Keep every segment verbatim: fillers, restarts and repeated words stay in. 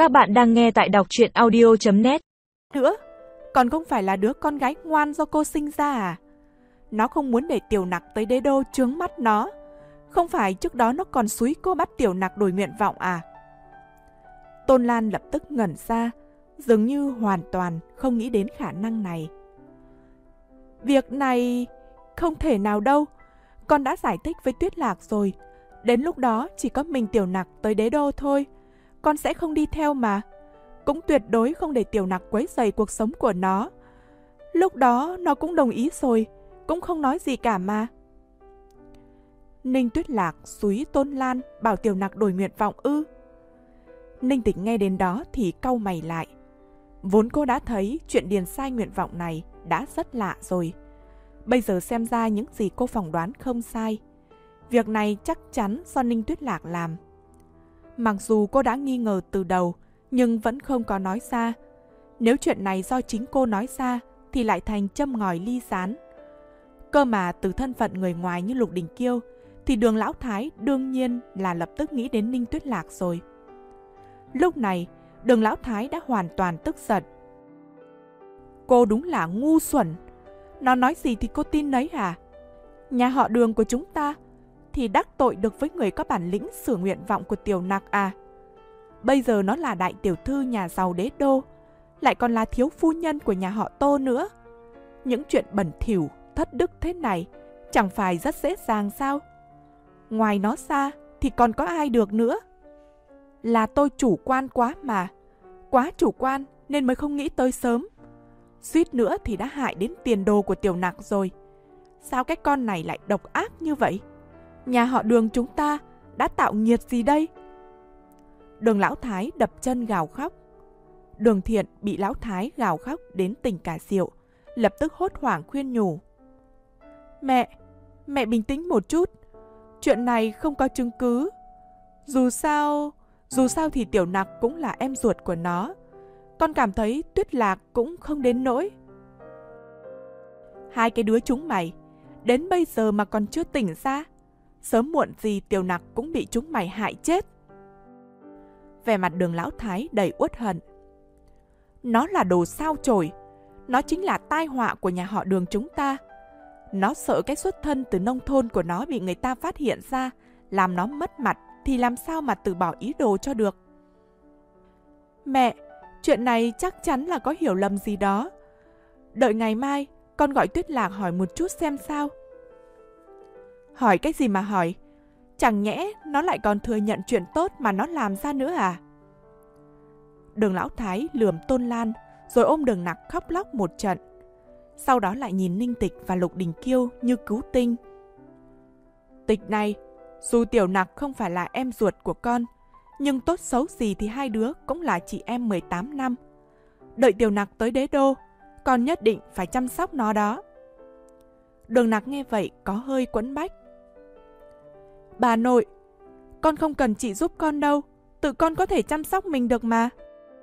Các bạn đang nghe tại đọc truyện audio chấm net. Nữa, còn không phải là đứa con gái ngoan do cô sinh ra à? Nó không muốn để Tiểu Nặc tới đế đô chướng mắt nó. Không phải trước đó nó còn xúi cô bắt Tiểu Nặc đổi nguyện vọng à? Tôn Lan lập tức ngẩn ra, dường như hoàn toàn không nghĩ đến khả năng này. Việc này không thể nào đâu. Con đã giải thích với Tuyết Lạc rồi. Đến lúc đó chỉ có mình Tiểu Nặc tới đế đô thôi. Con sẽ không đi theo mà. Cũng tuyệt đối không để Tiểu Nặc quấy rầy cuộc sống của nó. Lúc đó nó cũng đồng ý rồi, cũng không nói gì cả mà. Ninh Tuyết Lạc xúi Tôn Lan bảo Tiểu Nặc đổi nguyện vọng ư? Ninh Tịch nghe đến đó thì cau mày lại. Vốn cô đã thấy chuyện điền sai nguyện vọng này đã rất lạ rồi. Bây giờ xem ra những gì cô phỏng đoán không sai. Việc này chắc chắn do Ninh Tuyết Lạc làm. Mặc dù cô đã nghi ngờ từ đầu, nhưng vẫn không có nói ra. Nếu chuyện này do chính cô nói ra, thì lại thành châm ngòi ly gián. Cơ mà từ thân phận người ngoài như Lục Đình Kiêu, thì Đường Lão Thái đương nhiên là lập tức nghĩ đến Ninh Tuyết Lạc rồi. Lúc này, Đường Lão Thái đã hoàn toàn tức giận. Cô đúng là ngu xuẩn. Nó nói gì thì cô tin nấy à? Nhà họ Đường của chúng ta thì đắc tội được với người có bản lĩnh sửa nguyện vọng của Tiểu Nặc à? Bây giờ nó là đại tiểu thư nhà giàu đế đô, lại còn là thiếu phu nhân của nhà họ Tô nữa. Những chuyện bẩn thỉu, thất đức thế này chẳng phải rất dễ dàng sao? Ngoài nó ra thì còn có ai được nữa? Là tôi chủ quan quá mà. Quá chủ quan nên mới không nghĩ tới sớm. Suýt nữa thì đã hại đến tiền đồ của Tiểu Nặc rồi. Sao cái con này lại độc ác như vậy? Nhà họ Đường chúng ta đã tạo nghiệt gì đây? Đường Lão Thái đập chân gào khóc. Đường Thiện bị Lão Thái gào khóc đến tỉnh cả rượu, lập tức hốt hoảng khuyên nhủ. Mẹ, mẹ bình tĩnh một chút. Chuyện này không có chứng cứ. Dù sao, dù sao thì Tiểu Nặc cũng là em ruột của nó. Con cảm thấy Tuyết Lạc cũng không đến nỗi. Hai cái đứa chúng mày, đến bây giờ mà còn chưa tỉnh ra. Sớm muộn gì Tiểu Nặc cũng bị chúng mày hại chết. Vẻ mặt Đường Lão Thái đầy uất hận. Nó là đồ sao chổi. Nó chính là tai họa của nhà họ Đường chúng ta. Nó sợ cái xuất thân từ nông thôn của nó bị người ta phát hiện ra, làm nó mất mặt, thì làm sao mà từ bỏ ý đồ cho được. Mẹ, chuyện này chắc chắn là có hiểu lầm gì đó. Đợi ngày mai, con gọi Tuyết Lạc hỏi một chút xem sao. Hỏi cái gì mà hỏi? Chẳng nhẽ nó lại còn thừa nhận chuyện tốt mà nó làm ra nữa à? Đường Lão Thái lườm Tôn Lan, rồi ôm Đường Nặc khóc lóc một trận. Sau đó lại nhìn Ninh Tịch và Lục Đình Kiêu như cứu tinh. Tịch này, dù Tiểu Nặc không phải là em ruột của con, nhưng tốt xấu gì thì hai đứa cũng là chị em mười tám năm. Đợi Tiểu Nặc tới đế đô, con nhất định phải chăm sóc nó đó. Đường Nặc nghe vậy có hơi quẫn bách. Bà nội, con không cần chị giúp con đâu, tự con có thể chăm sóc mình được mà.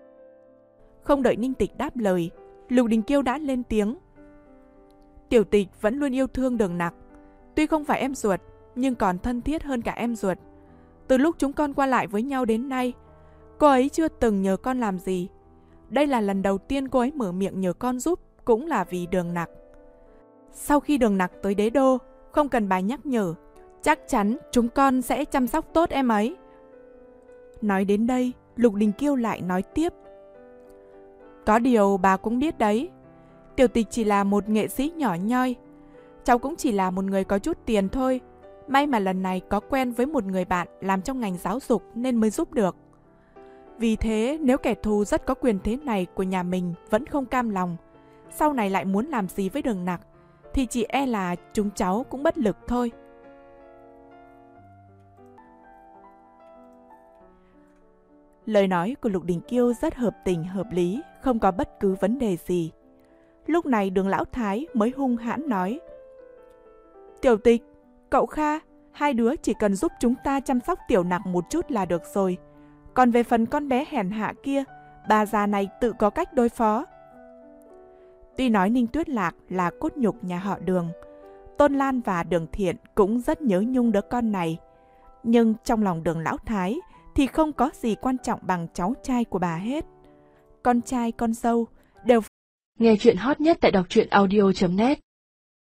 Không đợi Ninh Tịch đáp lời, Lục Đình Kiêu đã lên tiếng. Tiểu Tịch vẫn luôn yêu thương Đường Nặc. Tuy không phải em ruột, nhưng còn thân thiết hơn cả em ruột. Từ lúc chúng con qua lại với nhau đến nay, cô ấy chưa từng nhờ con làm gì. Đây là lần đầu tiên cô ấy mở miệng nhờ con giúp, cũng là vì Đường Nặc. Sau khi Đường Nặc tới đế đô, không cần bà nhắc nhở, chắc chắn chúng con sẽ chăm sóc tốt em ấy. Nói đến đây, Lục Đình Kiêu lại nói tiếp. Có điều bà cũng biết đấy, Tiểu Tịch chỉ là một nghệ sĩ nhỏ nhoi. Cháu cũng chỉ là một người có chút tiền thôi. May mà lần này có quen với một người bạn làm trong ngành giáo dục nên mới giúp được. Vì thế nếu kẻ thù rất có quyền thế này của nhà mình vẫn không cam lòng, sau này lại muốn làm gì với Đường Nặc, thì chỉ e là chúng cháu cũng bất lực thôi. Lời nói của Lục Đình Kiêu rất hợp tình hợp lý, không có bất cứ vấn đề gì. Lúc này Đường Lão Thái mới hung hãn nói. Tiểu Tịch, cậu Kha, hai đứa chỉ cần giúp chúng ta chăm sóc Tiểu Nặc một chút là được rồi. Còn về phần con bé hèn hạ kia, bà già này tự có cách đối phó. Tuy nói Ninh Tuyết Lạc là cốt nhục nhà họ Đường, Tôn Lan và Đường Thiện cũng rất nhớ nhung đứa con này. Nhưng trong lòng Đường Lão Thái thì không có gì quan trọng bằng cháu trai của bà hết. Con trai con dâu đều. Nghe chuyện hot nhất tại đọc truyện audio chấm net